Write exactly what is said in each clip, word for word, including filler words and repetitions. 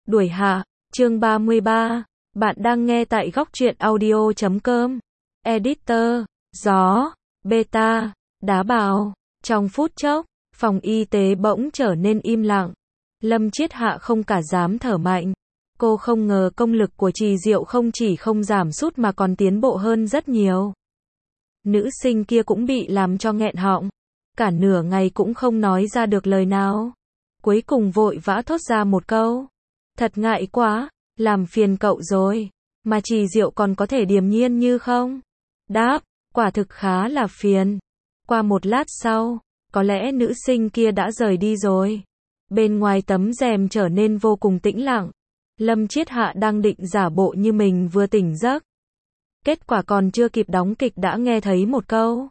Đuổi hạ, chương ba mươi ba. Bạn đang nghe tại góc truyện audio chấm com. Editor, gió, beta, đá bào. Trong phút chốc, phòng y tế bỗng trở nên im lặng. Lâm Chiết Hạ không cả dám thở mạnh. Cô không ngờ công lực của Trì Diệu không chỉ không giảm sút mà còn tiến bộ hơn rất nhiều. Nữ sinh kia cũng bị làm cho nghẹn họng. Cả nửa ngày cũng không nói ra được lời nào. Cuối cùng vội vã thốt ra một câu. Thật ngại quá, làm phiền cậu rồi. Mà Trì Diệu còn có thể điềm nhiên như không? Đáp, quả thực khá là phiền. Qua một lát sau, có lẽ nữ sinh kia đã rời đi rồi. Bên ngoài tấm rèm trở nên vô cùng tĩnh lặng. Lâm Chiết Hạ đang định giả bộ như mình vừa tỉnh giấc. Kết quả còn chưa kịp đóng kịch đã nghe thấy một câu.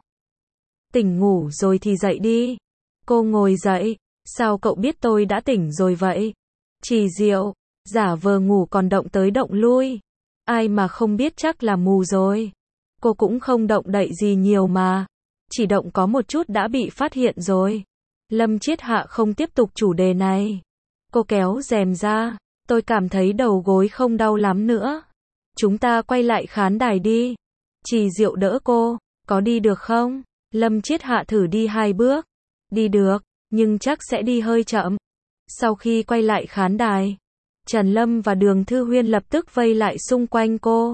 Tỉnh ngủ rồi thì dậy đi. Cô ngồi dậy. Sao cậu biết tôi đã tỉnh rồi vậy? Trì Diệu, giả vờ ngủ còn động tới động lui. Ai mà không biết chắc là mù rồi. Cô cũng không động đậy gì nhiều mà. Chỉ động có một chút đã bị phát hiện rồi. Lâm Chiết Hạ không tiếp tục chủ đề này. Cô kéo rèm ra. Tôi cảm thấy đầu gối không đau lắm nữa. Chúng ta quay lại khán đài đi. Trì Diệu đỡ cô. Có đi được không? Lâm Chiết Hạ thử đi hai bước. Đi được, nhưng chắc sẽ đi hơi chậm. Sau khi quay lại khán đài, Trần Lâm và Đường Thư Huyên lập tức vây lại xung quanh cô.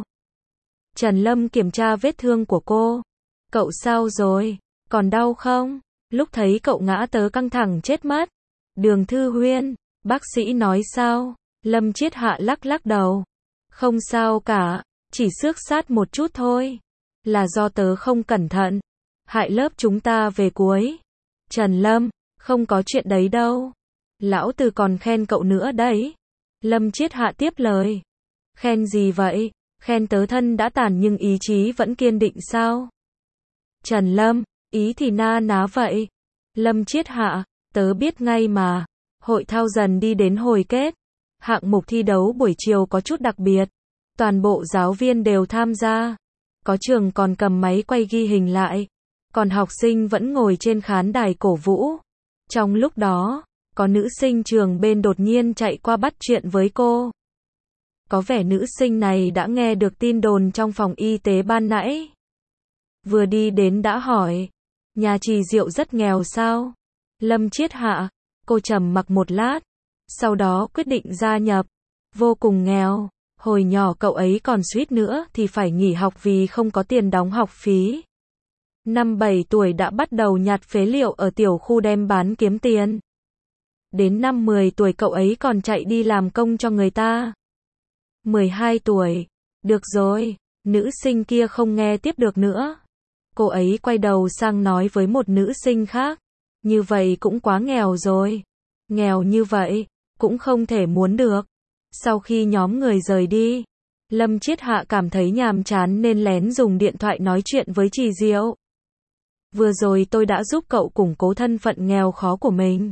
Trần Lâm kiểm tra vết thương của cô. Cậu sao rồi? Còn đau không? Lúc thấy cậu ngã tớ căng thẳng chết mất. Đường Thư Huyên, bác sĩ nói sao? Lâm Chiết Hạ lắc lắc đầu. Không sao cả, chỉ xước sát một chút thôi. Là do tớ không cẩn thận. Hại lớp chúng ta về cuối. Trần Lâm, không có chuyện đấy đâu. Lão Từ còn khen cậu nữa đấy. Lâm Chiết Hạ tiếp lời. Khen gì vậy? Khen tớ thân đã tàn nhưng ý chí vẫn kiên định sao? Trần Lâm, ý thì na ná vậy. Lâm Chiết Hạ, tớ biết ngay mà. Hội thao dần đi đến hồi kết. Hạng mục thi đấu buổi chiều có chút đặc biệt. Toàn bộ giáo viên đều tham gia. Có trường còn cầm máy quay ghi hình lại. Còn học sinh vẫn ngồi trên khán đài cổ vũ. Trong lúc đó, có nữ sinh trường bên đột nhiên chạy qua bắt chuyện với cô. Có vẻ nữ sinh này đã nghe được tin đồn trong phòng y tế ban nãy. Vừa đi đến đã hỏi. Nhà Trì Diệu rất nghèo sao? Lâm Chiết Hạ, cô trầm mặc một lát. Sau đó quyết định gia nhập. Vô cùng nghèo. Hồi nhỏ cậu ấy còn suýt nữa thì phải nghỉ học vì không có tiền đóng học phí. Năm bảy tuổi đã bắt đầu nhặt phế liệu ở tiểu khu đem bán kiếm tiền. Đến năm mười tuổi cậu ấy còn chạy đi làm công cho người ta. mười hai tuổi. Được rồi, nữ sinh kia không nghe tiếp được nữa. Cô ấy quay đầu sang nói với một nữ sinh khác. Như vậy cũng quá nghèo rồi. Nghèo như vậy, cũng không thể muốn được. Sau khi nhóm người rời đi, Lâm Chiết Hạ cảm thấy nhàm chán nên lén dùng điện thoại nói chuyện với Trì Diệu. Vừa rồi tôi đã giúp cậu củng cố thân phận nghèo khó của mình.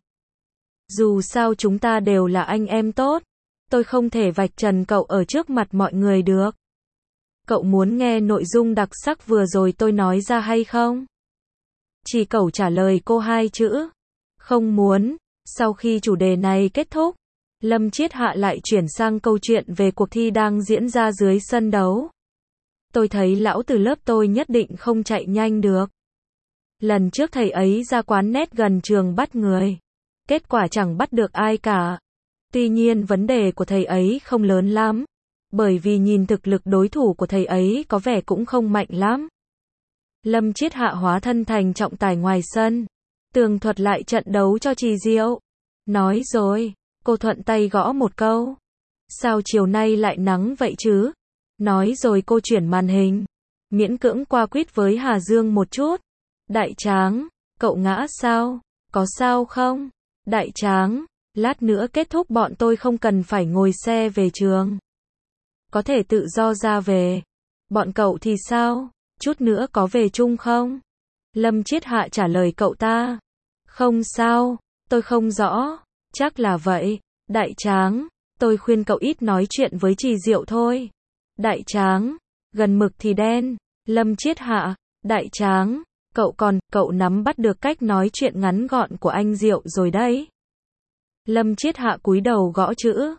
Dù sao chúng ta đều là anh em tốt. Tôi không thể vạch trần cậu ở trước mặt mọi người được. Cậu muốn nghe nội dung đặc sắc vừa rồi tôi nói ra hay không? Chỉ cậu trả lời cô hai chữ. Không muốn. Sau khi chủ đề này kết thúc, Lâm Chiết Hạ lại chuyển sang câu chuyện về cuộc thi đang diễn ra dưới sân đấu. Tôi thấy lão từ lớp tôi nhất định không chạy nhanh được. Lần trước thầy ấy ra quán net gần trường bắt người. Kết quả chẳng bắt được ai cả. Tuy nhiên vấn đề của thầy ấy không lớn lắm. Bởi vì nhìn thực lực đối thủ của thầy ấy có vẻ cũng không mạnh lắm. Lâm Chiết Hạ hóa thân thành trọng tài ngoài sân. Tường thuật lại trận đấu cho Trì Diệu. Nói rồi, cô thuận tay gõ một câu. Sao chiều nay lại nắng vậy chứ? Nói rồi cô chuyển màn hình. Miễn cưỡng qua quýt với Hà Dương một chút. Đại Tráng, cậu ngã sao? Có sao không? Đại Tráng, lát nữa kết thúc bọn tôi không cần phải ngồi xe về trường. Có thể tự do ra về. Bọn cậu thì sao? Chút nữa có về chung không? Lâm Chiết Hạ trả lời cậu ta. Không sao, tôi không rõ. Chắc là vậy. Đại Tráng, tôi khuyên cậu ít nói chuyện với Trì Diệu thôi. Đại Tráng, gần mực thì đen. Lâm Chiết Hạ, Đại Tráng, cậu còn, cậu nắm bắt được cách nói chuyện ngắn gọn của anh Diệu rồi đấy. Lâm Chiết Hạ cúi đầu gõ chữ.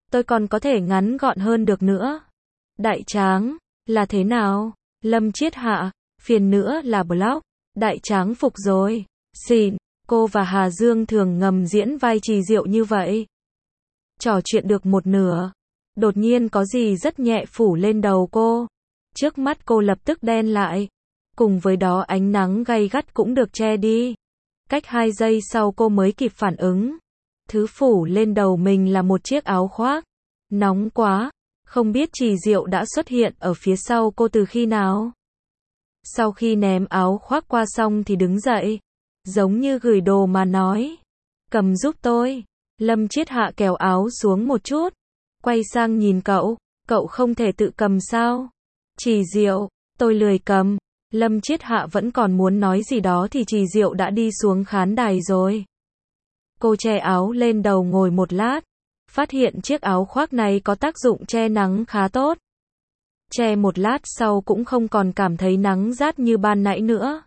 tôi còn có thể ngắn gọn hơn được nữa. Đại tráng, là thế nào? Lâm Chiết Hạ, phiền nữa là blog. Đại tráng phục rồi. Xịn, cô và Hà Dương thường ngầm diễn vai Trì Diệu như vậy. Trò chuyện được một nửa. Đột nhiên có gì rất nhẹ phủ lên đầu cô. Trước mắt cô lập tức đen lại. Cùng với đó ánh nắng gay gắt cũng được che đi. Cách hai giây sau cô mới kịp phản ứng. Thứ phủ lên đầu mình là một chiếc áo khoác. Nóng quá. Không biết Trì Diệu đã xuất hiện ở phía sau cô từ khi nào. Sau khi ném áo khoác qua xong thì đứng dậy. Giống như gửi đồ mà nói. Cầm giúp tôi. Lâm Chiết Hạ kéo áo xuống một chút. Quay sang nhìn cậu. Cậu không thể tự cầm sao? Trì Diệu, tôi lười cầm. Lâm Chiết Hạ vẫn còn muốn nói gì đó thì Trì Diệu đã đi xuống khán đài rồi. Cô che áo lên đầu ngồi một lát. Phát hiện chiếc áo khoác này có tác dụng che nắng khá tốt. Che một lát sau cũng không còn cảm thấy nắng rát như ban nãy nữa.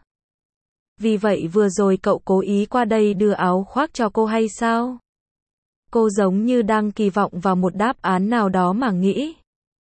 Vì vậy vừa rồi cậu cố ý qua đây đưa áo khoác cho cô hay sao? Cô giống như đang kỳ vọng vào một đáp án nào đó mà nghĩ.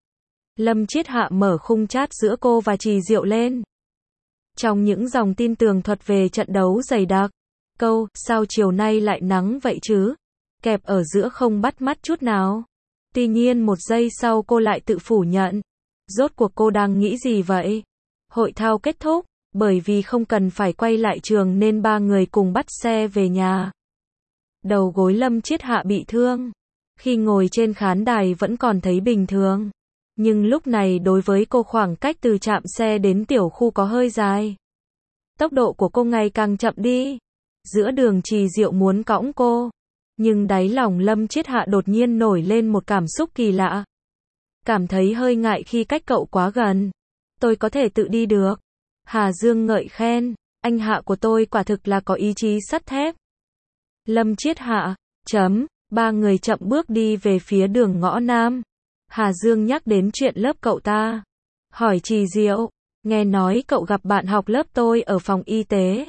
Lâm Chiết Hạ mở khung chat giữa cô và Trì Diệu lên. Trong những dòng tin tường thuật về trận đấu dày đặc, câu, sao chiều nay lại nắng vậy chứ? Kẹp ở giữa không bắt mắt chút nào. Tuy nhiên một giây sau cô lại tự phủ nhận. Rốt cuộc cô đang nghĩ gì vậy? Hội thao kết thúc, bởi vì không cần phải quay lại trường nên ba người cùng bắt xe về nhà. Đầu gối Lâm Chiết Hạ bị thương. Khi ngồi trên khán đài vẫn còn thấy bình thường. Nhưng lúc này đối với cô khoảng cách từ trạm xe đến tiểu khu có hơi dài. Tốc độ của cô ngày càng chậm đi. Giữa đường Trì Diệu muốn cõng cô. Nhưng đáy lòng Lâm Chiết Hạ đột nhiên nổi lên một cảm xúc kỳ lạ. Cảm thấy hơi ngại khi cách cậu quá gần. Tôi có thể tự đi được. Hà Dương ngợi khen. Anh Hạ của tôi quả thực là có ý chí sắt thép. Lâm Chiết Hạ, chấm, ba người chậm bước đi về phía đường ngõ Nam. Hà Dương nhắc đến chuyện lớp cậu ta. Hỏi Trì Diệu, nghe nói cậu gặp bạn học lớp tôi ở phòng y tế.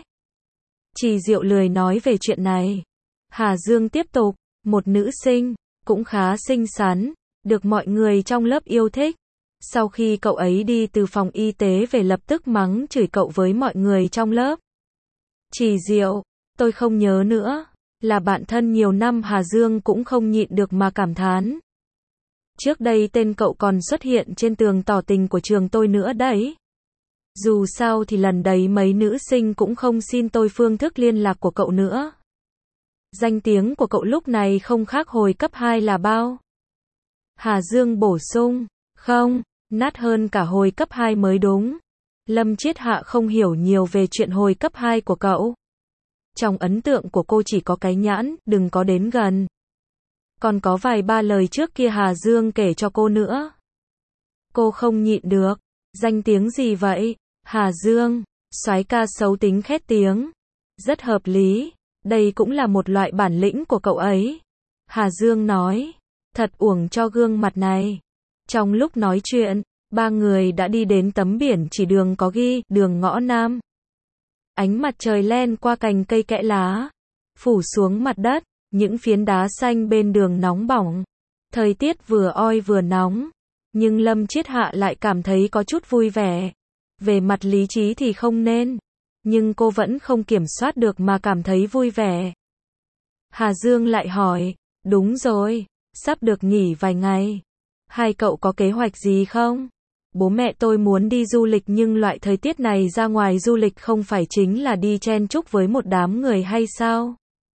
Trì Diệu lười nói về chuyện này. Hà Dương tiếp tục, một nữ sinh, cũng khá xinh xắn, được mọi người trong lớp yêu thích. Sau khi cậu ấy đi từ phòng y tế về lập tức mắng chửi cậu với mọi người trong lớp. Trì Diệu, tôi không nhớ nữa. Là bạn thân nhiều năm Hà Dương cũng không nhịn được mà cảm thán. Trước đây tên cậu còn xuất hiện trên tường tỏ tình của trường tôi nữa đấy. Dù sao thì lần đấy mấy nữ sinh cũng không xin tôi phương thức liên lạc của cậu nữa. Danh tiếng của cậu lúc này không khác hồi cấp hai là bao. Hà Dương bổ sung, không, nát hơn cả hồi cấp hai mới đúng. Lâm Chiết Hạ không hiểu nhiều về chuyện hồi cấp hai của cậu. Trong ấn tượng của cô chỉ có cái nhãn, đừng có đến gần. Còn có vài ba lời trước kia Hà Dương kể cho cô nữa. Cô không nhịn được. Danh tiếng gì vậy? Hà Dương, soái ca xấu tính khét tiếng. Rất hợp lý. Đây cũng là một loại bản lĩnh của cậu ấy. Hà Dương nói. Thật uổng cho gương mặt này. Trong lúc nói chuyện, ba người đã đi đến tấm biển chỉ đường có ghi, đường ngõ Nam. Ánh mặt trời len qua cành cây kẽ lá, phủ xuống mặt đất, những phiến đá xanh bên đường nóng bỏng. Thời tiết vừa oi vừa nóng, nhưng Lâm Chiết Hạ lại cảm thấy có chút vui vẻ. Về mặt lý trí thì không nên, nhưng cô vẫn không kiểm soát được mà cảm thấy vui vẻ. Hà Dương lại hỏi, đúng rồi, sắp được nghỉ vài ngày. Hai cậu có kế hoạch gì không? Bố mẹ tôi muốn đi du lịch nhưng loại thời tiết này ra ngoài du lịch không phải chính là đi chen chúc với một đám người hay sao?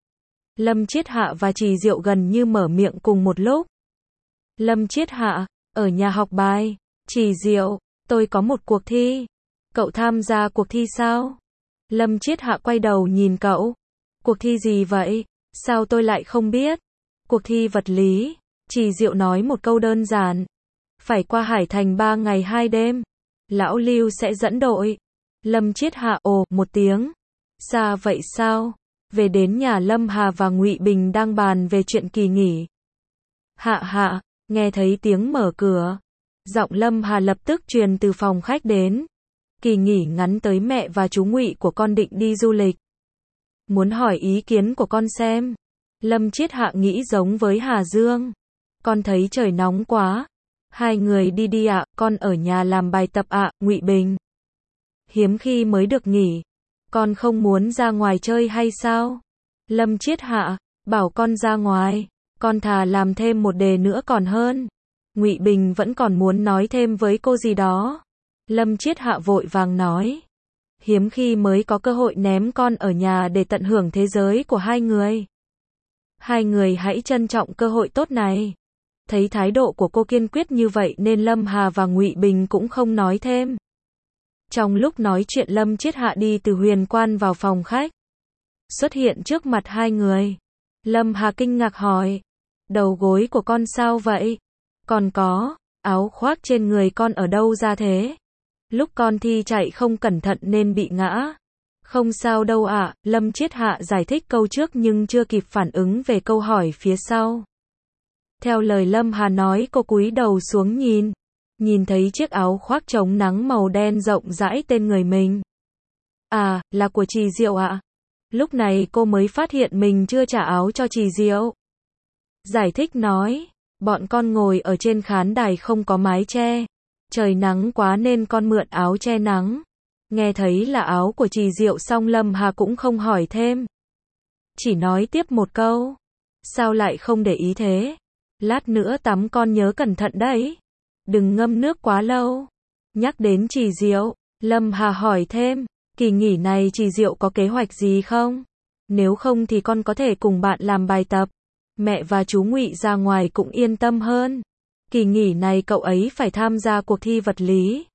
Lâm Chiết Hạ và Trì Diệu gần như mở miệng cùng một lúc. Lâm Chiết Hạ, ở nhà học bài. Trì Diệu, tôi có một cuộc thi. Cậu tham gia cuộc thi sao? Lâm Chiết Hạ quay đầu nhìn cậu. Cuộc thi gì vậy? Sao tôi lại không biết? Cuộc thi vật lý. Trì Diệu nói một câu đơn giản. Phải qua Hải Thành ba ngày hai đêm. Lão Lưu sẽ dẫn đội. Lâm Chiết Hạ ồ một tiếng. Xa vậy sao? Về đến nhà Lâm Hà và Ngụy Bình đang bàn về chuyện kỳ nghỉ. Hạ hạ, nghe thấy tiếng mở cửa. Giọng Lâm Hà lập tức truyền từ phòng khách đến. Kỳ nghỉ ngắn tới mẹ và chú Ngụy của con định đi du lịch. Muốn hỏi ý kiến của con xem. Lâm Chiết Hạ nghĩ giống với Hà Dương. con thấy trời nóng quá. Hai người đi đi ạ, con ở nhà làm bài tập ạ, Ngụy Bình. Hiếm khi mới được nghỉ. Con không muốn ra ngoài chơi hay sao? Lâm Triết Hạ, bảo con ra ngoài. Con thà làm thêm một đề nữa còn hơn. Ngụy Bình vẫn còn muốn nói thêm với cô gì đó. Lâm Triết Hạ vội vàng nói. Hiếm khi mới có cơ hội ném con ở nhà để tận hưởng thế giới của hai người. Hai người hãy trân trọng cơ hội tốt này. Thấy thái độ của cô kiên quyết như vậy nên Lâm Hà và Ngụy Bình cũng không nói thêm. Trong lúc nói chuyện Lâm Triết Hạ đi từ huyền quan vào phòng khách. Xuất hiện trước mặt hai người. Lâm Hà kinh ngạc hỏi. Đầu gối của con sao vậy? Còn có, áo khoác trên người con ở đâu ra thế? Lúc con thi chạy không cẩn thận nên bị ngã. Không sao đâu ạ, à, Lâm Triết Hạ giải thích câu trước nhưng chưa kịp phản ứng về câu hỏi phía sau. Theo lời Lâm Hà nói cô cúi đầu xuống nhìn. Nhìn thấy chiếc áo khoác chống nắng màu đen rộng rãi tên người mình. À, là của chị Diệu ạ. À? Lúc này cô mới phát hiện mình chưa trả áo cho chị Diệu. Giải thích nói, bọn con ngồi ở trên khán đài không có mái che. Trời nắng quá nên con mượn áo che nắng. Nghe thấy là áo của chị Diệu xong Lâm Hà cũng không hỏi thêm. Chỉ nói tiếp một câu. Sao lại không để ý thế? Lát nữa tắm con nhớ cẩn thận đấy. Đừng ngâm nước quá lâu. Nhắc đến chị Diệu, Lâm Hà hỏi thêm. Kỳ nghỉ này chị Diệu có kế hoạch gì không? Nếu không thì con có thể cùng bạn làm bài tập. Mẹ và chú Ngụy ra ngoài cũng yên tâm hơn. Kỳ nghỉ này cậu ấy phải tham gia cuộc thi vật lý.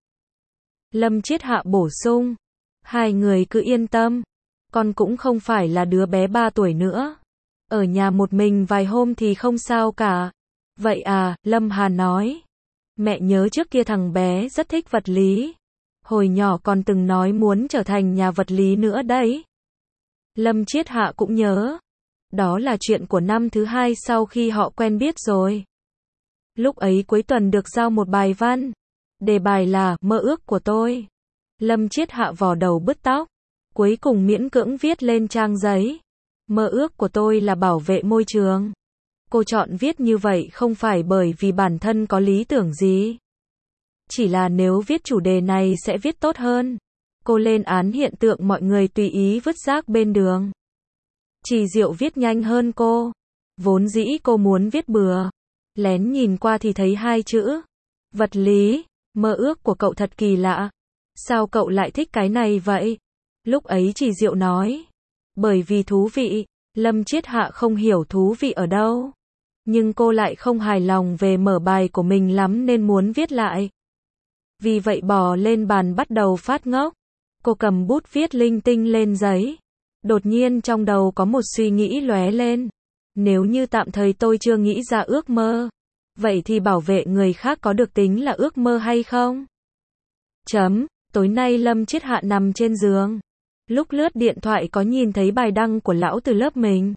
Lâm Triết Hạ bổ sung. Hai người cứ yên tâm. Con cũng không phải là đứa bé ba tuổi nữa. Ở nhà một mình vài hôm thì không sao cả. Vậy à, Lâm Hà nói. Mẹ nhớ trước kia thằng bé rất thích vật lý. Hồi nhỏ còn từng nói muốn trở thành nhà vật lý nữa đấy. Lâm Triết Hạ cũng nhớ. Đó là chuyện của năm thứ hai sau khi họ quen biết rồi. Lúc ấy cuối tuần được giao một bài văn. Đề bài là mơ ước của tôi. Lâm Triết Hạ vò đầu bứt tóc. Cuối cùng miễn cưỡng viết lên trang giấy. Mơ ước của tôi là bảo vệ môi trường. Cô chọn viết như vậy không phải bởi vì bản thân có lý tưởng gì. Chỉ là nếu viết chủ đề này sẽ viết tốt hơn. Cô lên án hiện tượng mọi người tùy ý vứt rác bên đường. Chị Diệu viết nhanh hơn cô. Vốn dĩ cô muốn viết bừa. Lén nhìn qua thì thấy hai chữ. Vật lý, mơ ước của cậu thật kỳ lạ. Sao cậu lại thích cái này vậy? Lúc ấy chị Diệu nói. Bởi vì thú vị. Lâm Triết Hạ không hiểu thú vị ở đâu. Nhưng cô lại không hài lòng về mở bài của mình lắm nên muốn viết lại. Vì vậy bò lên bàn bắt đầu phát ngốc. Cô cầm bút viết linh tinh lên giấy. Đột nhiên trong đầu có một suy nghĩ lóe lên. Nếu như tạm thời tôi chưa nghĩ ra ước mơ. Vậy thì bảo vệ người khác có được tính là ước mơ hay không? Chấm, tối nay Lâm Triết Hạ nằm trên giường. Lúc lướt điện thoại có nhìn thấy bài đăng của lão từ lớp mình.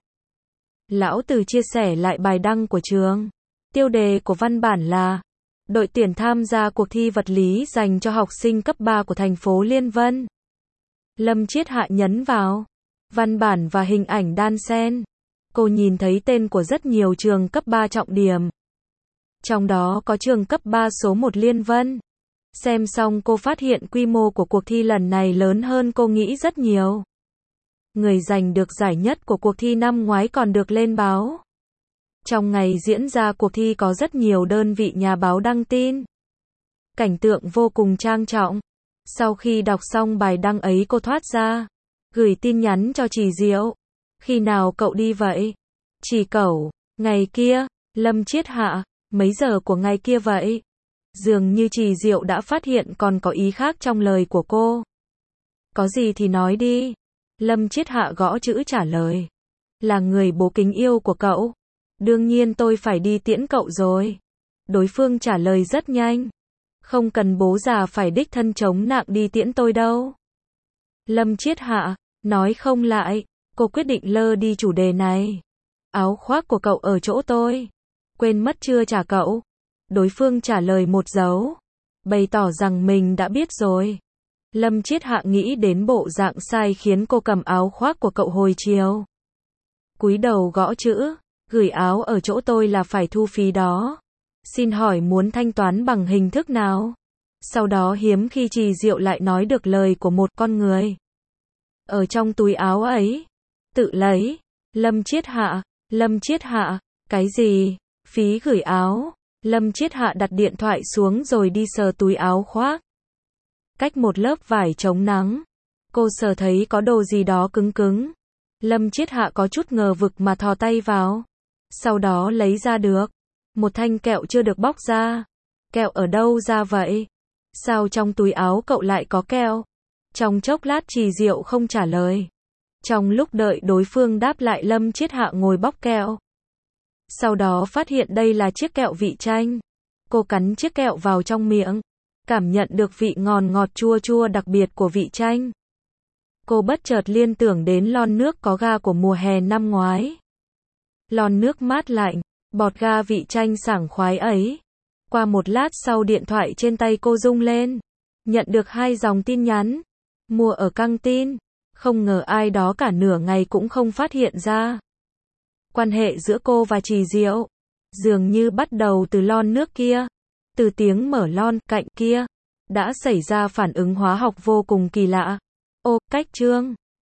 Lão từ chia sẻ lại bài đăng của trường. Tiêu đề của văn bản là đội tuyển tham gia cuộc thi vật lý dành cho học sinh cấp ba của thành phố Liên Vân. Lâm Triết Hạ nhấn vào văn bản và hình ảnh đan xen. Cô nhìn thấy tên của rất nhiều trường cấp ba trọng điểm. Trong đó có trường cấp ba số một Liên Vân. Xem xong cô phát hiện quy mô của cuộc thi lần này lớn hơn cô nghĩ rất nhiều. Người giành được giải nhất của cuộc thi năm ngoái còn được lên báo. Trong ngày diễn ra cuộc thi có rất nhiều đơn vị nhà báo đăng tin. Cảnh tượng vô cùng trang trọng. Sau khi đọc xong bài đăng ấy cô thoát ra. Gửi tin nhắn cho chị Diệu. Khi nào cậu đi vậy? Chị Cẩu, ngày kia. Lâm Triết Hạ, mấy giờ của ngày kia vậy? Dường như chị Diệu đã phát hiện còn có ý khác trong lời của cô. Có gì thì nói đi. Lâm Triết Hạ gõ chữ trả lời. Là người bố kính yêu của cậu. Đương nhiên tôi phải đi tiễn cậu rồi. Đối phương trả lời rất nhanh. Không cần bố già phải đích thân chống nặng đi tiễn tôi đâu. Lâm Triết Hạ, nói không lại. Cô quyết định lơ đi chủ đề này. Áo khoác của cậu ở chỗ tôi. Quên mất chưa trả cậu. Đối phương trả lời một dấu. Bày tỏ rằng mình đã biết rồi. Lâm Triết Hạ nghĩ đến bộ dạng sai khiến cô cầm áo khoác của cậu hồi chiều. Cúi đầu gõ chữ. Gửi áo ở chỗ tôi là phải thu phí đó. Xin hỏi muốn thanh toán bằng hình thức nào? Sau đó hiếm khi Trì Diệu lại nói được lời của một con người. Ở trong túi áo ấy. Tự lấy. Lâm Triết Hạ. Lâm Triết Hạ. Cái gì? Phí gửi áo. Lâm Triết Hạ đặt điện thoại xuống rồi đi sờ túi áo khoác. Cách một lớp vải chống nắng. Cô sờ thấy có đồ gì đó cứng cứng. Lâm Triết Hạ có chút ngờ vực mà thò tay vào. Sau đó lấy ra được. Một thanh kẹo chưa được bóc ra. Kẹo ở đâu ra vậy? Sao trong túi áo cậu lại có kẹo? Trong chốc lát Trì Diệu không trả lời. Trong lúc đợi đối phương đáp lại Lâm Triết Hạ ngồi bóc kẹo. Sau đó phát hiện đây là chiếc kẹo vị chanh. Cô cắn chiếc kẹo vào trong miệng. Cảm nhận được vị ngon ngọt chua chua đặc biệt của vị chanh. Cô bất chợt liên tưởng đến lon nước có ga của mùa hè năm ngoái. Lon nước mát lạnh, bọt ga vị chanh sảng khoái ấy. Qua một lát sau điện thoại trên tay cô rung lên. Nhận được hai dòng tin nhắn. Mua ở căng tin. Không ngờ ai đó cả nửa ngày cũng không phát hiện ra. Quan hệ giữa cô và Trì Diệu dường như bắt đầu từ lon nước kia. Từ tiếng mở lon cạnh kia đã xảy ra phản ứng hóa học vô cùng kỳ lạ. Ô, cách chương